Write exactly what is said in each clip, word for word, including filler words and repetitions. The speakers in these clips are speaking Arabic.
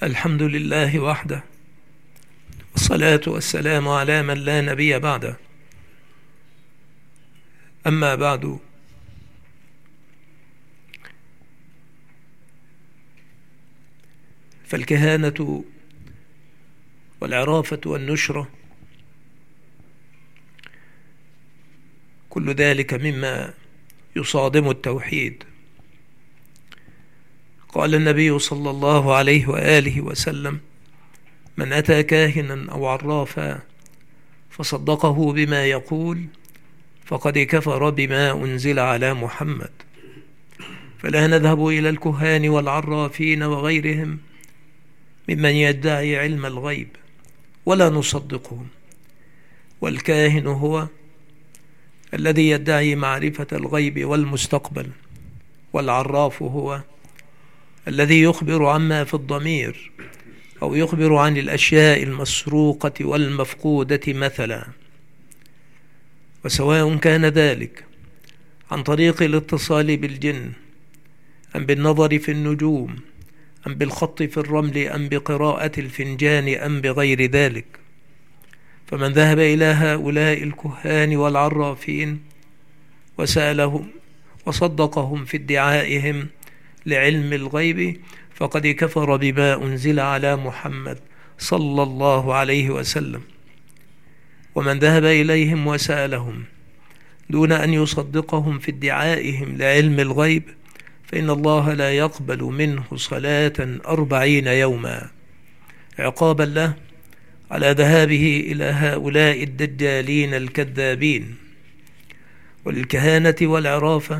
الحمد لله وحده، والصلاة والسلام على من لا نبي بعده. أما بعد، فالكهانة والعرافة والنشرة كل ذلك مما يصادم التوحيد. قال النبي صلى الله عليه وآله وسلم: من أتى كاهنا أو عرافا فصدقه بما يقول فقد كفر بما أنزل على محمد. فلا نذهب إلى الكهان والعرافين وغيرهم ممن يدعي علم الغيب ولا نصدقهم. والكاهن هو الذي يدعي معرفة الغيب والمستقبل، والعراف هو الذي يخبر عما في الضمير أو يخبر عن الأشياء المسروقة والمفقودة مثلا. وسواء كان ذلك عن طريق الاتصال بالجن أم بالنظر في النجوم أم بالخط في الرمل أم بقراءة الفنجان أم بغير ذلك، فمن ذهب إلى هؤلاء الكهان والعرافين وسألهم وصدقهم في ادعائهم لعلم الغيب فقد كفر بما أنزل على محمد صلى الله عليه وسلم. ومن ذهب إليهم وسألهم دون أن يصدقهم في ادعائهم لعلم الغيب فإن الله لا يقبل منه صلاة أربعين يوما عقابا له على ذهابه إلى هؤلاء الدجالين الكذابين. وللكهانة والعرافة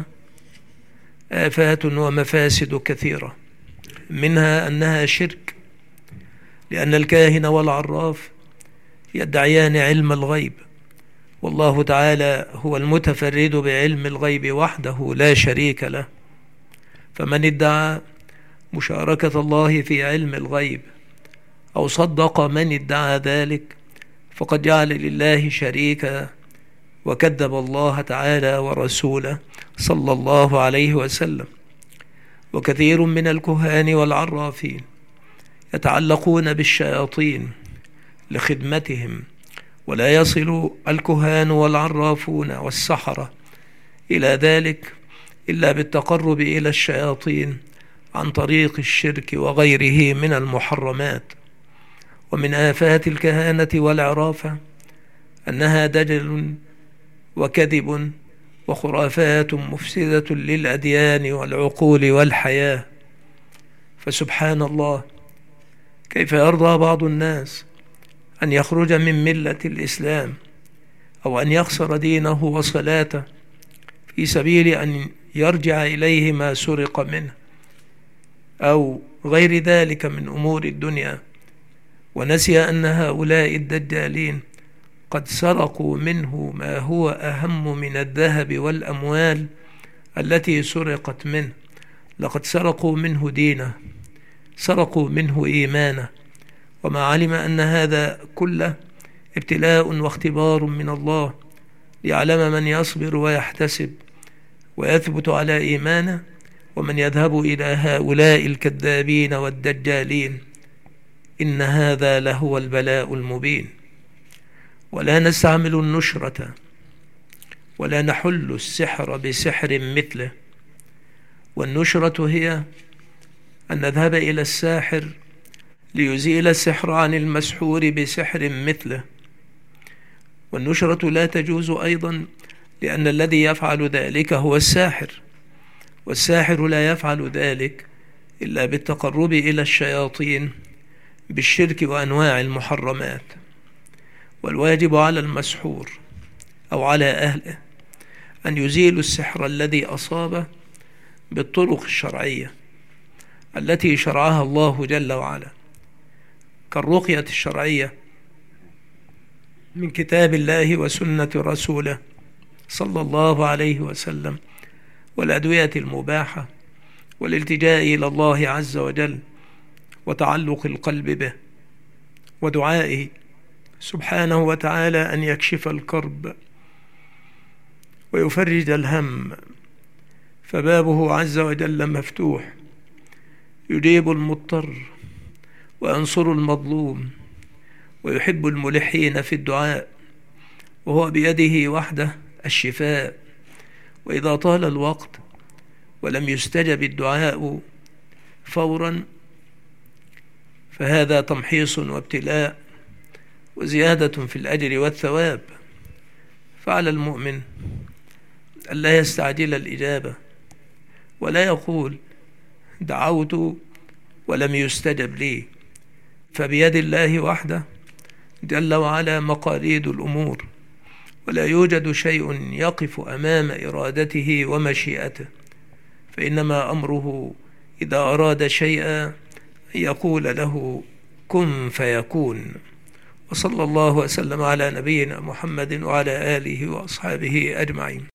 آفات ومفاسد كثيرة، منها أنها شرك، لأن الكاهن والعراف يدعيان علم الغيب، والله تعالى هو المتفرد بعلم الغيب وحده لا شريك له. فمن ادعى مشاركة الله في علم الغيب أو صدق من ادعى ذلك فقد جعل لله شريكا وكذب الله تعالى ورسوله صلى الله عليه وسلم. وكثير من الكهان والعرافين يتعلقون بالشياطين لخدمتهم، ولا يصل الكهان والعرافون والسحرة إلى ذلك إلا بالتقرب إلى الشياطين عن طريق الشرك وغيره من المحرمات. ومن آفات الكهانة والعرافة أنها دجل وكذب وخرافات مفسدة للأديان والعقول والحياة. فسبحان الله، كيف يرضى بعض الناس أن يخرج من ملة الإسلام أو أن يخسر دينه وصلاته في سبيل أن يرجع إليه ما سرق منه أو غير ذلك من أمور الدنيا، ونسي أن هؤلاء الدجالين قد سرقوا منه ما هو أهم من الذهب والأموال التي سرقت منه. لقد سرقوا منه دينه، سرقوا منه إيمانه، وما علم أن هذا كله ابتلاء واختبار من الله ليعلم من يصبر ويحتسب ويثبت على إيمانه، ومن يذهب إلى هؤلاء الكذابين والدجالين. إن هذا لهو البلاء المبين. ولا نستعمل النشرة ولا نحل السحر بسحر مثله. والنشرة هي أن نذهب إلى الساحر ليزيل السحر عن المسحور بسحر مثله. والنشرة لا تجوز أيضا لأن الذي يفعل ذلك هو الساحر، والساحر لا يفعل ذلك إلا بالتقرب إلى الشياطين بالشرك وأنواع المحرمات. والواجب على المسحور أو على أهله أن يزيلوا السحر الذي أصابه بالطرق الشرعية التي شرعها الله جل وعلا، كالرقية الشرعية من كتاب الله وسنة رسوله صلى الله عليه وسلم، والأدوية المباحة، والالتجاء إلى الله عز وجل، وتعلق القلب به، ودعائه سبحانه وتعالى أن يكشف الكرب ويفرج الهم، فبابه عز وجل مفتوح، يجيب المضطر وينصر المظلوم ويحب الملحين في الدعاء، وهو بيده وحده الشفاء. وإذا طال الوقت ولم يستجب الدعاء فورا فهذا تمحيص وابتلاء وزيادة في الأجر والثواب. فعلى المؤمن ألا يستعجل الإجابة، ولا يقول دعوت ولم يستجب لي، فبيد الله وحده جل وعلا مقاليد الأمور، ولا يوجد شيء يقف أمام إرادته ومشيئته، فإنما أمره إذا أراد شيئا يقول له كن فيكون. وصلى الله وسلم على نبينا محمد وعلى آله وأصحابه أجمعين.